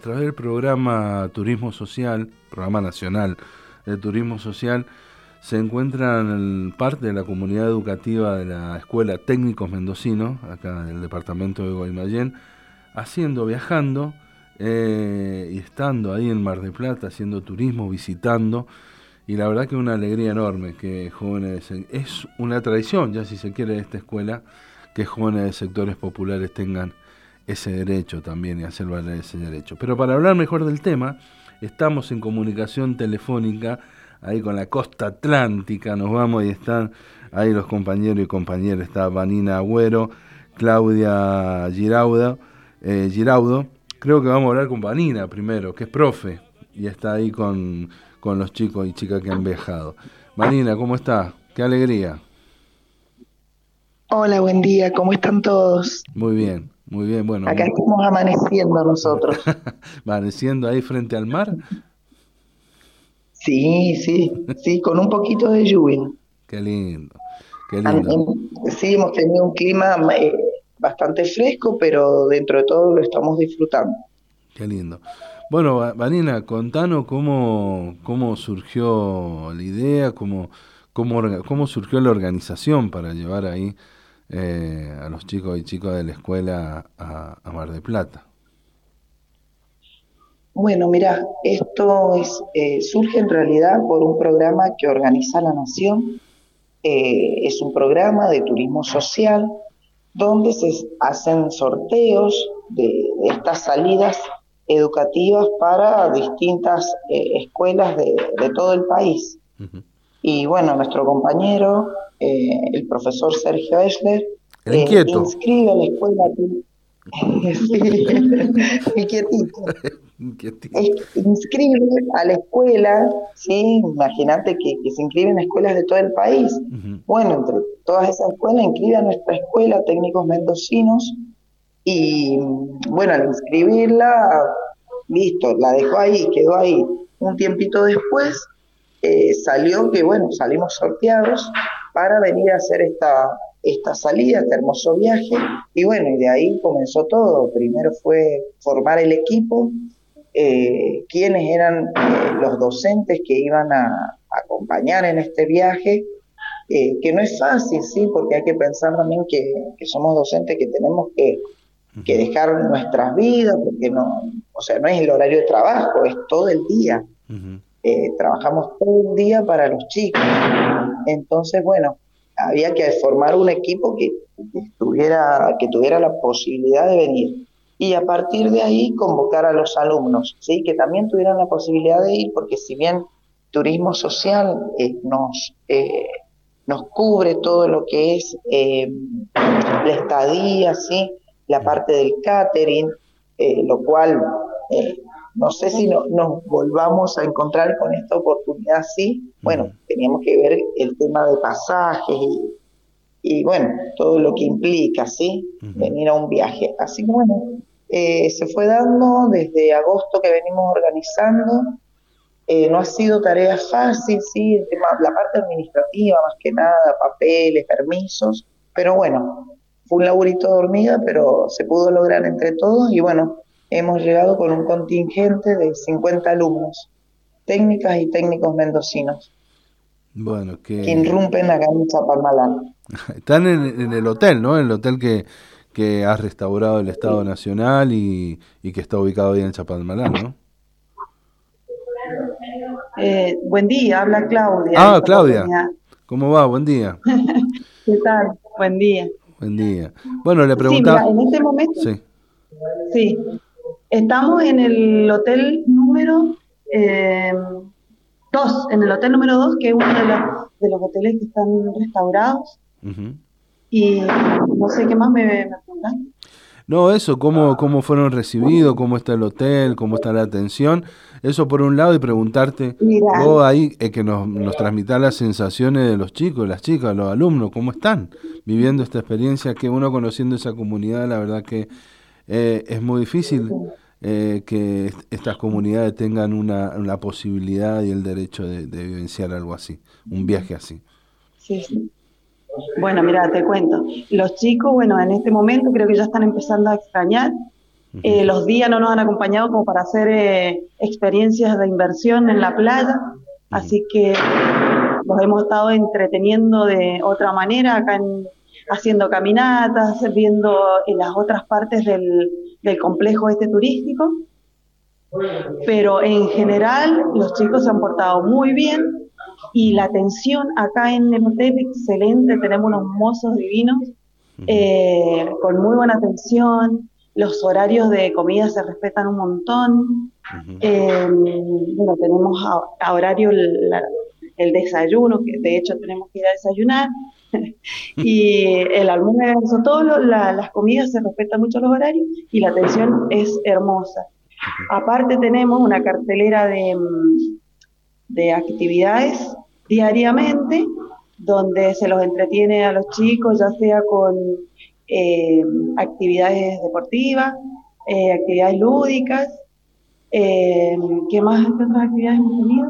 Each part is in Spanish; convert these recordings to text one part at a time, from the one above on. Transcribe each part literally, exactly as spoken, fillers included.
través del programa Turismo Social, programa nacional de Turismo Social, se encuentran parte de la comunidad educativa de la Escuela Técnicos Mendocinos, acá en el departamento de Guaymallén, haciendo, viajando eh, y estando ahí en Mar del Plata, haciendo turismo, visitando, y la verdad que una alegría enorme que jóvenes, es una tradición ya si se quiere de esta escuela, que jóvenes de sectores populares tengan ese derecho también y hacer valer ese derecho. Pero para hablar mejor del tema, estamos en comunicación telefónica ahí con la costa atlántica, nos vamos y están ahí los compañeros y compañeras, está Vanina Agüero, Claudia Giraudo, eh, Giraudo, creo que vamos a hablar con Vanina primero, que es profe, y está ahí con, con los chicos y chicas que han viajado. Vanina, ¿cómo está? ¡Qué alegría! Hola, buen día, ¿cómo están todos? Muy bien, muy bien, bueno. Acá estamos amaneciendo nosotros. ¿Amaneciendo ahí frente al mar? Sí, sí, sí, con un poquito de lluvia. Qué lindo, qué An- lindo. en- Sí, hemos tenido un clima eh, bastante fresco, pero dentro de todo lo estamos disfrutando. Qué lindo. Bueno, Va- Vanina, contanos cómo, cómo surgió la idea, cómo, cómo, orga- cómo surgió la organización para llevar ahí eh, a los chicos y chicas de la escuela a, a Mar del Plata. Bueno, mira, esto es, eh, surge en realidad por un programa que organiza la Nación. Eh, es un programa de turismo social donde se hacen sorteos de, de estas salidas educativas para distintas eh, escuelas de, de todo el país. Ujú. Y bueno, nuestro compañero, eh, el profesor Sergio Eschler, El eh, inquieto. inscribe a la escuela, sí, el quietito, Inquietito. es- inscribe a la escuela, ¿sí? Imagínate que, que se inscriben a escuelas de todo el país. Ujú. Bueno, entre todas esas escuelas, inscribe a nuestra escuela técnicos mendocinos y bueno, al inscribirla, listo, la dejó ahí, quedó ahí. Un tiempito después eh, salió que, bueno, salimos sorteados para venir a hacer esta, esta salida, este hermoso viaje. Y bueno, y de ahí comenzó todo. Primero fue formar el equipo, eh, quiénes eran eh, los docentes que iban a, a acompañar en este viaje, eh, que no es fácil, ¿sí? Porque hay que pensar también que, que somos docentes que tenemos que, que Ujú. dejar nuestras vidas, porque no, o sea, no es el horario de trabajo, es todo el día. Ujú. Eh, trabajamos todo el día para los chicos. Entonces, bueno, había que formar un equipo que, que estuviera, que tuviera la posibilidad de venir. Y a partir de ahí convocar a los alumnos, ¿sí? Que también tuvieran la posibilidad de ir, porque si bien turismo social eh, nos, eh, nos cubre todo lo que es eh, la estadía, ¿sí? La Ujú. parte del catering, eh, lo cual eh, no sé si no, nos volvamos a encontrar con esta oportunidad, sí. Bueno, Ujú. teníamos que ver el tema de pasajes y, y bueno, todo lo que implica, ¿sí? Ujú. Venir a un viaje. Así que bueno, eh, se fue dando desde agosto que venimos organizando. Eh, no ha sido tarea fácil, sí, el tema, la parte administrativa más que nada, papeles, permisos, pero bueno, fue un laburito de hormiga, pero se pudo lograr entre todos y bueno, hemos llegado con un contingente de cincuenta alumnos, técnicas y técnicos mendocinos, Bueno, que que irrumpen acá en Chapalmalal. están en, en el hotel, ¿no? El hotel que, que ha restaurado el Estado Nacional y, y que está ubicado ahí en Chapalmalal, ¿no? Eh, buen día, habla Claudia en Ah, esta Claudia, oportunidad. ¿cómo va? Buen día. ¿Qué tal? Buen día. Buen día. Bueno, le Sí, mira, preguntaba. en este momento, Sí. sí, estamos en el hotel número eh, dos, en el hotel número dos, que es uno de los, de los hoteles que están restaurados. Ujú. Y no sé qué más me, me preguntan. No, eso, cómo, cómo fueron recibidos, cómo está el hotel, cómo está la atención. Eso por un lado y preguntarte, Mira, vos ahí eh, que nos, nos transmitás las sensaciones de los chicos, las chicas, los alumnos, cómo están viviendo esta experiencia, que uno conociendo esa comunidad, la verdad que eh, es muy difícil eh, que est- estas comunidades tengan una, la posibilidad y el derecho de, de vivenciar algo así, un viaje así. sí, sí. Bueno, mira, te cuento. Los chicos, bueno, en este momento creo que ya están empezando a extrañar Eh, los días no nos han acompañado como para hacer eh, experiencias de inversión en la playa, así que nos hemos estado entreteniendo de otra manera acá en, haciendo caminatas, viendo en las otras partes del, del complejo este turístico, pero en general los chicos se han portado muy bien y la atención acá en el hotel excelente, tenemos unos mozos divinos eh, con muy buena atención, los horarios de comida se respetan un montón, eh, bueno, tenemos a, a horario el, la, el desayuno, que de hecho tenemos que ir a desayunar, y el almuerzo, todas la, las comidas se respetan mucho los horarios y la atención es hermosa. Aparte tenemos una cartelera de, de actividades diariamente donde se los entretiene a los chicos, ya sea con eh, actividades deportivas, eh, actividades lúdicas, eh, ¿qué más? ¿Qué otras actividades hemos tenido?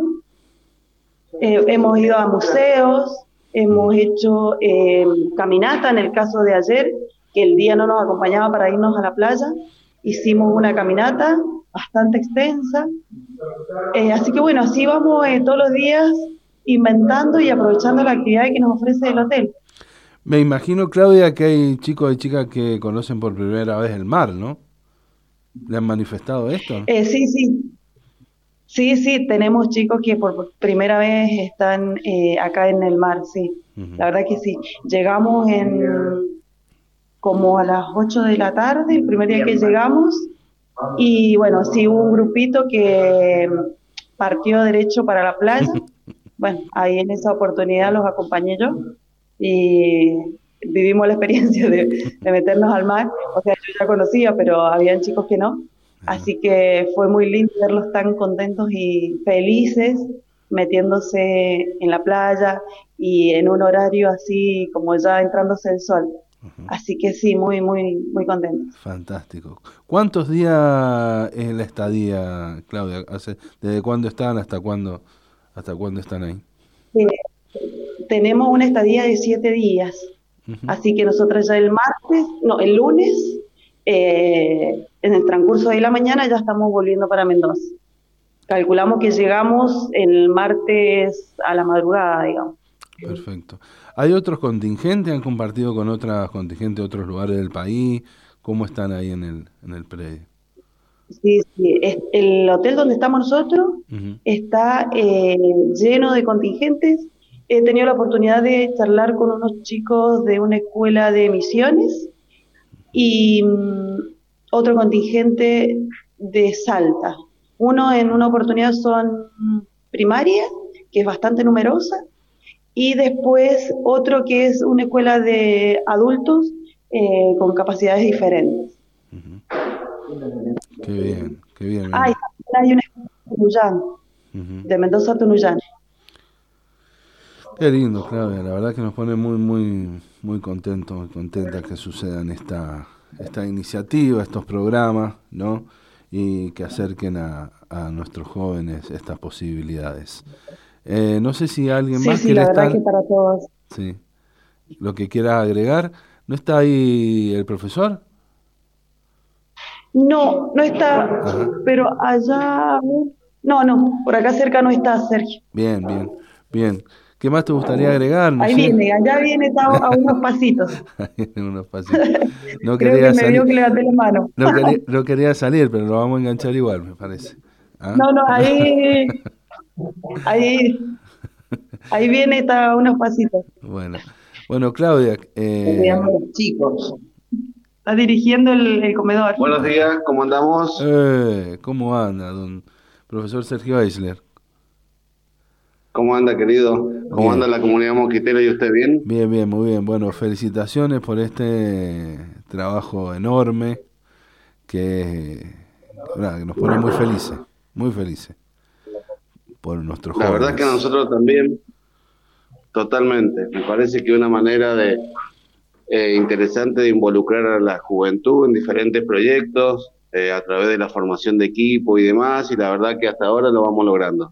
Eh, hemos ido a museos, hemos hecho eh, caminata, en el caso de ayer, que el día no nos acompañaba para irnos a la playa, hicimos una caminata bastante extensa, eh, así que bueno, así vamos eh, todos los días inventando y aprovechando la actividad que nos ofrece el hotel. Me imagino, Claudia, que hay chicos y chicas que conocen por primera vez el mar, ¿no? ¿Le han manifestado esto? Eh, sí, sí, sí, sí, tenemos chicos que por primera vez están eh, acá en el mar, sí, uh-huh. La verdad que sí. Llegamos en como a las ocho de la tarde, el primer día que llegamos, y bueno, sí hubo un grupito que partió derecho para la playa. Bueno, ahí en esa oportunidad los acompañé yo y vivimos la experiencia de, de meternos al mar. O sea, yo ya conocía, pero habían chicos que no. Así que fue muy lindo verlos tan contentos y felices metiéndose en la playa y en un horario así como ya entrándose el sol. Uh-huh. Así que sí, muy, muy, muy contentos. Fantástico. ¿Cuántos días es la estadía, Claudia? ¿Desde cuándo están hasta cuándo, hasta cuándo están ahí? Sí, tenemos una estadía de siete días. Uh-huh. Así que nosotros ya el martes, no, el lunes, eh, en el transcurso de la mañana ya estamos volviendo para Mendoza. Calculamos que llegamos el martes a la madrugada, digamos. Perfecto. ¿Hay otros contingentes? ¿Han compartido con otras contingentes de otros lugares del país? ¿Cómo están ahí en el, en el predio? Sí, sí. El hotel donde estamos nosotros uh-huh. está eh, lleno de contingentes. He tenido la oportunidad de charlar con unos chicos de una escuela de misiones y um, otro contingente de Salta. Uno en una oportunidad son primaria, que es bastante numerosa, y después otro que es una escuela de adultos eh, con capacidades diferentes. Uh-huh. Qué bien, qué bien. Ah, y hay una escuela de Tunuyán, uh-huh. de Mendoza a Tunuyán. Qué lindo, Claudia, la verdad que nos pone muy, muy, muy contentos, muy contentas que sucedan esta, esta iniciativa, estos programas, ¿no? Y que acerquen a, a nuestros jóvenes estas posibilidades. Eh, no sé si alguien sí, más sí, quiere la verdad estar. Que para todos. Sí. Lo que quiera agregar. ¿No está ahí el profesor? No, no está. Ajá. Pero allá. No, no, por acá cerca no está, Sergio. Bien, bien, bien. ¿Qué más te gustaría agregar? No ahí sé. viene, allá viene, está a unos pasitos. Ahí viene unos pasitos. No Creo quería que me salir. vio que levanté la mano. No quería, no quería salir, pero lo vamos a enganchar igual, me parece. ¿Ah? No, no, ahí. Ahí. Ahí viene, está a unos pasitos. Bueno, bueno, Claudia. Eh, chicos. Está dirigiendo el, el comedor. Buenos días, ¿cómo andamos? Eh, ¿Cómo anda, don profesor Sergio Eisler? ¿Cómo anda, querido? ¿Cómo bien. anda la comunidad mosquitera y usted bien? Bien, bien, muy bien. Bueno, felicitaciones por este trabajo enorme que, que nos pone muy felices, muy felices por nuestros la jóvenes. La verdad que a nosotros también, totalmente. Me parece que una manera de eh, interesante de involucrar a la juventud en diferentes proyectos, eh, a través de la formación de equipo y demás, y la verdad que hasta ahora lo vamos logrando.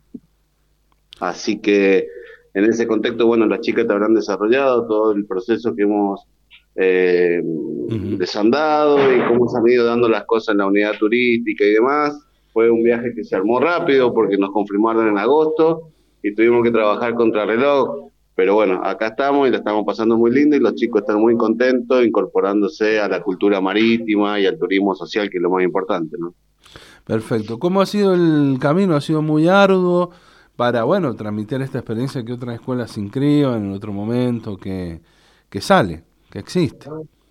Así que en ese contexto, bueno, las chicas te habrán desarrollado todo el proceso que hemos eh, uh-huh. desandado y cómo se han ido dando las cosas en la unidad turística y demás. Fue un viaje que se armó rápido porque nos confirmaron en agosto y tuvimos que trabajar contra reloj. Pero bueno, acá estamos y la estamos pasando muy lindo y los chicos están muy contentos incorporándose a la cultura marítima y al turismo social, que es lo más importante, ¿no? Perfecto. ¿Cómo ha sido el camino? ¿Ha sido muy arduo para, bueno, transmitir esta experiencia que otras escuelas se inscriban en otro momento, que, que sale, que existe?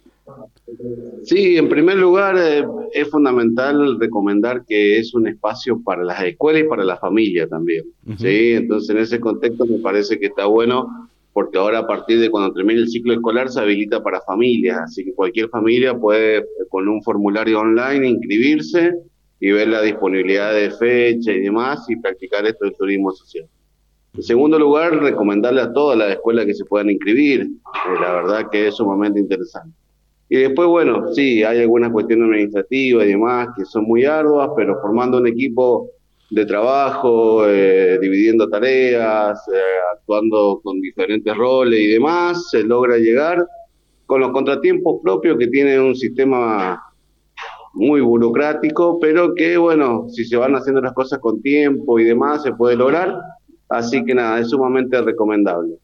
Sí, en primer lugar eh, es fundamental recomendar que es un espacio para las escuelas y para la familia también, uh-huh. ¿sí? Entonces en ese contexto me parece que está bueno porque ahora a partir de cuando termine el ciclo escolar se habilita para familias, así que cualquier familia puede con un formulario online inscribirse y ver la disponibilidad de fecha y demás y practicar esto del turismo social. En segundo lugar, recomendarle a todas las escuelas que se puedan inscribir, eh, la verdad que es sumamente interesante. Y después, bueno, sí, hay algunas cuestiones administrativas y demás que son muy arduas, pero formando un equipo de trabajo, eh, dividiendo tareas, eh, actuando con diferentes roles y demás, se logra llegar con los contratiempos propios que tiene un sistema muy burocrático, pero que, bueno, si se van haciendo las cosas con tiempo y demás, se puede lograr. Así que nada, es sumamente recomendable.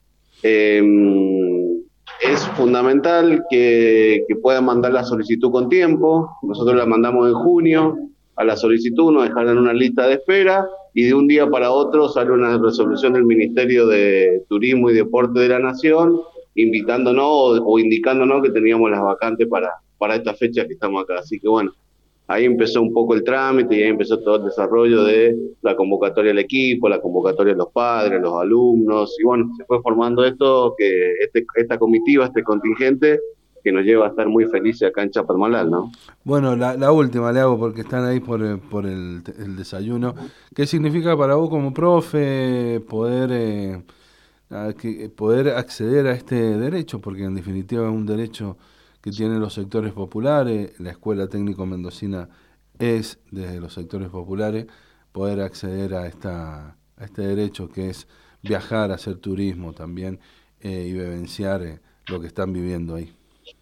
Eh, Es fundamental que, que puedan mandar la solicitud con tiempo. Nosotros la mandamos en junio a la solicitud, nos dejaron una lista de espera y de un día para otro sale una resolución del Ministerio de Turismo y Deporte de la Nación invitándonos o, o indicándonos que teníamos las vacantes para, para esta fecha que estamos acá. Así que bueno, ahí empezó un poco el trámite y ahí empezó todo el desarrollo de la convocatoria del equipo, la convocatoria de los padres, los alumnos, y bueno, se fue formando esto, que este, esta comitiva, este contingente, que nos lleva a estar muy felices acá en Chapadmalal, ¿no? Bueno, la, la última le hago porque están ahí por, por el, el desayuno. ¿Qué significa para vos como profe poder, eh, a, que, poder acceder a este derecho? Porque en definitiva es un derecho que tienen los sectores populares. La Escuela Técnico Mendocina es, desde los sectores populares, poder acceder a esta a este derecho que es viajar, hacer turismo también eh, y vivenciar eh, lo que están viviendo ahí.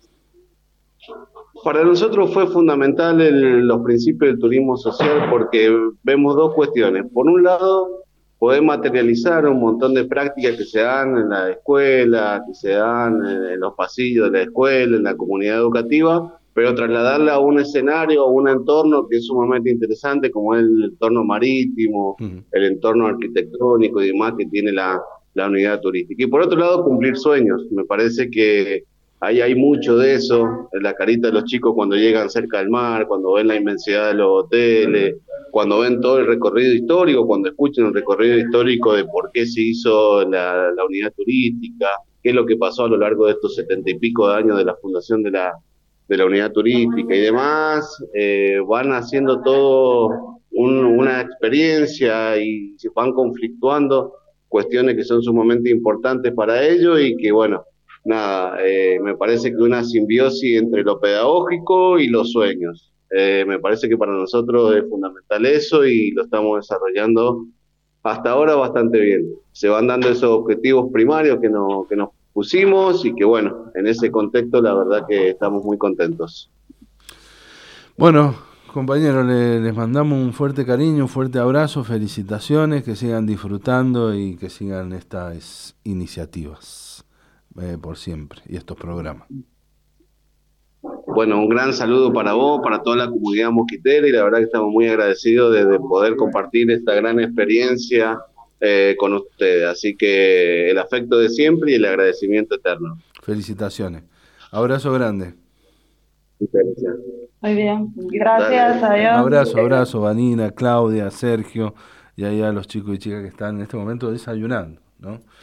Para nosotros fue fundamental el, los principios del turismo social porque vemos dos cuestiones. Por un lado, poder materializar un montón de prácticas que se dan en la escuela, que se dan en los pasillos de la escuela, en la comunidad educativa, pero trasladarla a un escenario, a un entorno que es sumamente interesante, como es el entorno marítimo, uh-huh. el entorno arquitectónico y demás que tiene la, la unidad turística. Y por otro lado, cumplir sueños. Me parece que ahí hay mucho de eso, en la carita de los chicos cuando llegan cerca del mar, cuando ven la inmensidad de los hoteles, cuando ven todo el recorrido histórico, cuando escuchan el recorrido histórico de por qué se hizo la, la unidad turística, qué es lo que pasó a lo largo de estos setenta y pico de años de la fundación de la, de la unidad turística y demás, eh, van haciendo todo un, una experiencia y se van conflictuando cuestiones que son sumamente importantes para ellos y que, bueno, nada, eh, me parece que una simbiosis entre lo pedagógico y los sueños. Eh, me parece que para nosotros es fundamental eso y lo estamos desarrollando hasta ahora bastante bien. Se van dando esos objetivos primarios que, no, que nos pusimos y que bueno, en ese contexto la verdad que estamos muy contentos. Bueno, compañeros, le, les mandamos un fuerte cariño, un fuerte abrazo, felicitaciones, que sigan disfrutando y que sigan estas iniciativas eh, por siempre y estos programas. Bueno, un gran saludo para vos, para toda la comunidad mosquitera y la verdad que estamos muy agradecidos de, de poder compartir esta gran experiencia eh, con ustedes. Así que el afecto de siempre y el agradecimiento eterno. Felicitaciones. Abrazo grande. Gracias. Muy bien, gracias, Dale. adiós. Abrazo, abrazo, Vanina, Claudia, Sergio y ahí a los chicos y chicas que están en este momento desayunando, ¿no?